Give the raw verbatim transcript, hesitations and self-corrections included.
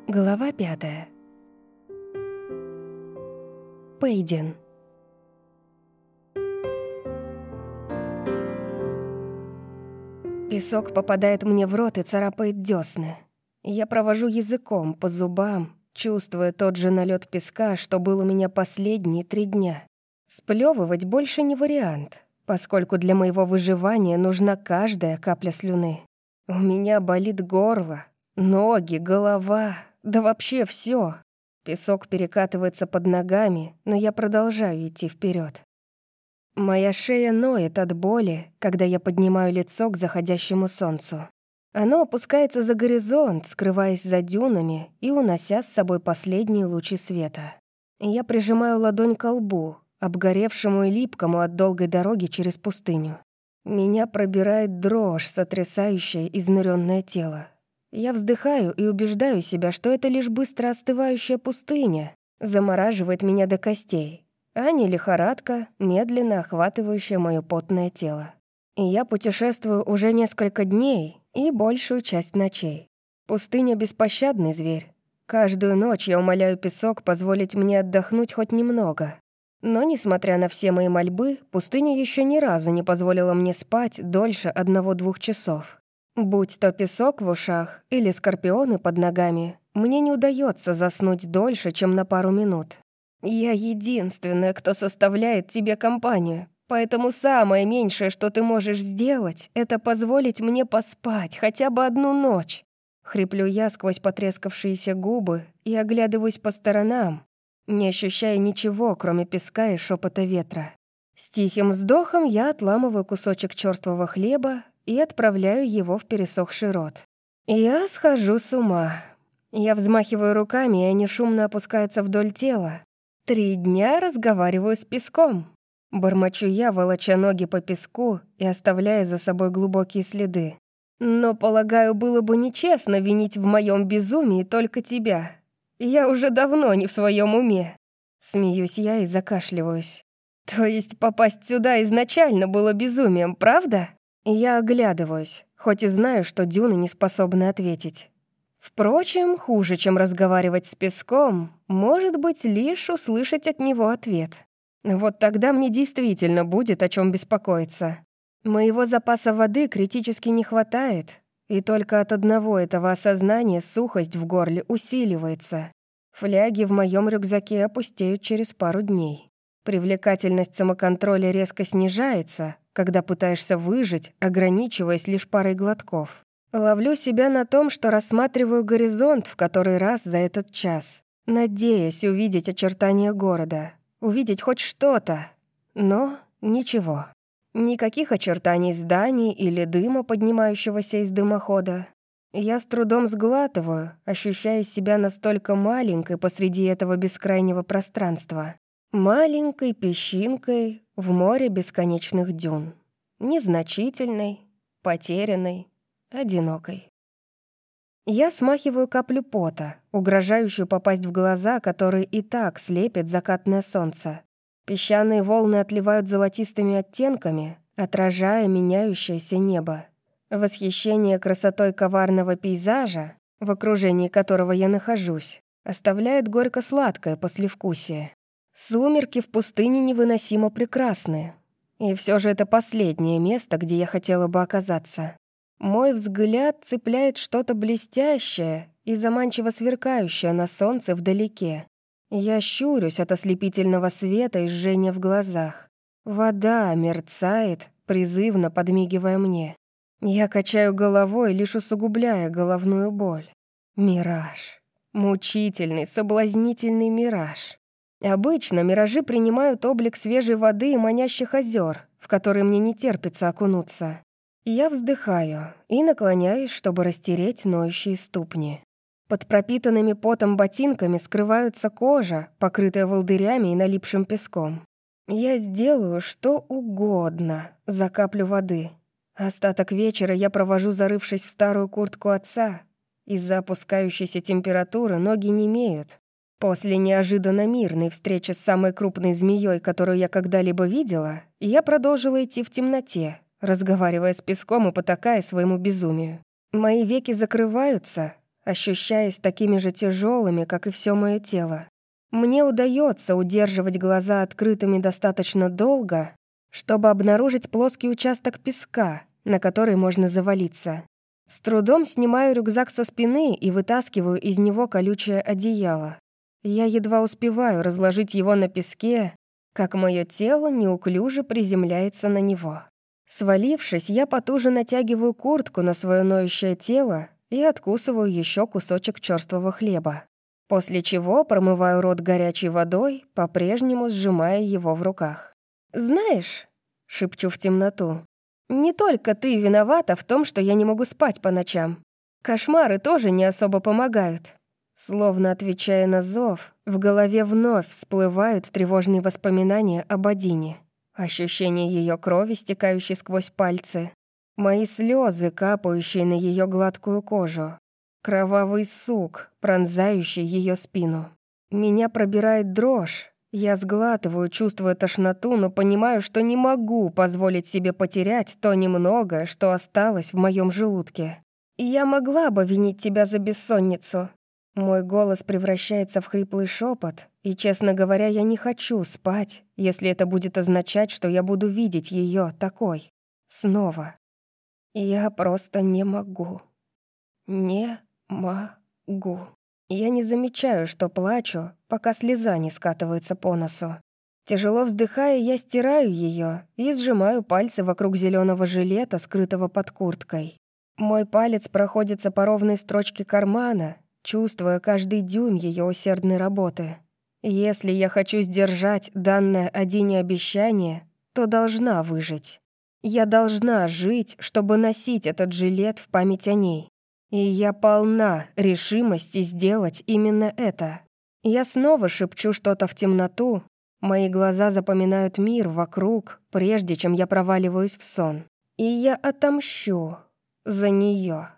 Глава пятая. Пейден. Песок попадает мне в рот и царапает десны. Я провожу языком по зубам, чувствуя тот же налет песка, что был у меня последние три дня. Сплёвывать больше не вариант, поскольку для моего выживания нужна каждая капля слюны. У меня болит горло, ноги, голова, да вообще все. Песок перекатывается под ногами, но я продолжаю идти вперед. Моя шея ноет от боли, когда я поднимаю лицо к заходящему солнцу. Оно опускается за горизонт, скрываясь за дюнами и унося с собой последние лучи света. Я прижимаю ладонь ко лбу, обгоревшему и липкому от долгой дороги через пустыню. Меня пробирает дрожь, сотрясающая изнуренное тело. Я вздыхаю и убеждаю себя, что это лишь быстро остывающая пустыня замораживает меня до костей, а не лихорадка, медленно охватывающая мое потное тело. И я путешествую уже несколько дней и большую часть ночей. Пустыня — беспощадный зверь. Каждую ночь я умоляю песок позволить мне отдохнуть хоть немного. Но, несмотря на все мои мольбы, пустыня еще ни разу не позволила мне спать дольше одного-двух часов. Будь то песок в ушах или скорпионы под ногами, мне не удается заснуть дольше, чем на пару минут. Я единственная, кто составляет тебе компанию, поэтому самое меньшее, что ты можешь сделать, это позволить мне поспать хотя бы одну ночь. Хриплю я сквозь потрескавшиеся губы и оглядываюсь по сторонам, не ощущая ничего, кроме песка и шепота ветра. С тихим вздохом я отламываю кусочек черствого хлеба и отправляю его в пересохший рот. Я схожу с ума. Я взмахиваю руками, и они шумно опускаются вдоль тела. Три дня разговариваю с песком. Бормочу я, волоча ноги по песку и оставляя за собой глубокие следы. Но, полагаю, было бы нечестно винить в моем безумии только тебя. Я уже давно не в своем уме. Смеюсь я и закашливаюсь. То есть попасть сюда изначально было безумием, правда? Я оглядываюсь, хоть и знаю, что дюны не способны ответить. Впрочем, хуже, чем разговаривать с песком, может быть лишь услышать от него ответ. Вот тогда мне действительно будет о чем беспокоиться. Моего запаса воды критически не хватает, и только от одного этого осознания сухость в горле усиливается. Фляги в моем рюкзаке опустеют через пару дней. Привлекательность самоконтроля резко снижается, когда пытаешься выжить, ограничиваясь лишь парой глотков. Ловлю себя на том, что рассматриваю горизонт в который раз за этот час, надеясь увидеть очертания города, увидеть хоть что-то, но ничего. Никаких очертаний зданий или дыма, поднимающегося из дымохода. Я с трудом сглатываю, ощущая себя настолько маленькой посреди этого бескрайнего пространства. Маленькой песчинкой в море бесконечных дюн. Незначительной, потерянной, одинокой. Я смахиваю каплю пота, угрожающую попасть в глаза, которые и так слепит закатное солнце. Песчаные волны отливают золотистыми оттенками, отражая меняющееся небо. Восхищение красотой коварного пейзажа, в окружении которого я нахожусь, оставляет горько-сладкое послевкусие. Сумерки в пустыне невыносимо прекрасны. И все же это последнее место, где я хотела бы оказаться. Мой взгляд цепляет что-то блестящее и заманчиво сверкающее на солнце вдалеке. Я щурюсь от ослепительного света и жжения в глазах. Вода мерцает, призывно подмигивая мне. Я качаю головой, лишь усугубляя головную боль. Мираж. Мучительный, соблазнительный мираж. Обычно миражи принимают облик свежей воды и манящих озер, в которые мне не терпится окунуться. Я вздыхаю и наклоняюсь, чтобы растереть ноющие ступни. Под пропитанными потом ботинками скрываются кожа, покрытая волдырями и налипшим песком. Я сделаю что угодно за каплю воды. Остаток вечера я провожу, зарывшись в старую куртку отца. Из-за опускающейся температуры ноги немеют. После неожиданно мирной встречи с самой крупной змеей, которую я когда-либо видела, я продолжила идти в темноте, разговаривая с песком и потакая своему безумию. Мои веки закрываются, ощущаясь такими же тяжелыми, как и все мое тело. Мне удается удерживать глаза открытыми достаточно долго, чтобы обнаружить плоский участок песка, на который можно завалиться. С трудом снимаю рюкзак со спины и вытаскиваю из него колючее одеяло. Я едва успеваю разложить его на песке, как мое тело неуклюже приземляется на него. Свалившись, я потуже натягиваю куртку на свое ноющее тело и откусываю еще кусочек черствого хлеба. После чего промываю рот горячей водой, по-прежнему сжимая его в руках. «Знаешь», — шепчу в темноту, «не только ты виновата в том, что я не могу спать по ночам. Кошмары тоже не особо помогают». Словно отвечая на зов, в голове вновь всплывают тревожные воспоминания об Адине. Ощущение ее крови, стекающей сквозь пальцы. Мои слезы, капающие на ее гладкую кожу. Кровавый сук, пронзающий ее спину. Меня пробирает дрожь. Я сглатываю, чувствуя тошноту, но понимаю, что не могу позволить себе потерять то немногое, что осталось в моем желудке. «Я могла бы винить тебя за бессонницу». Мой голос превращается в хриплый шепот, и, честно говоря, я не хочу спать, если это будет означать, что я буду видеть ее такой. Снова. Я просто не могу. Не могу. Я не замечаю, что плачу, пока слеза не скатывается по носу. Тяжело вздыхая, я стираю ее и сжимаю пальцы вокруг зеленого жилета, скрытого под курткой. Мой палец проходится по ровной строчке кармана, чувствуя каждый дюйм ее усердной работы. Если я хочу сдержать данное Адине обещание, то должна выжить. Я должна жить, чтобы носить этот жилет в память о ней. И я полна решимости сделать именно это. Я снова шепчу что-то в темноту. Мои глаза запоминают мир вокруг, прежде чем я проваливаюсь в сон. И я отомщу за нее.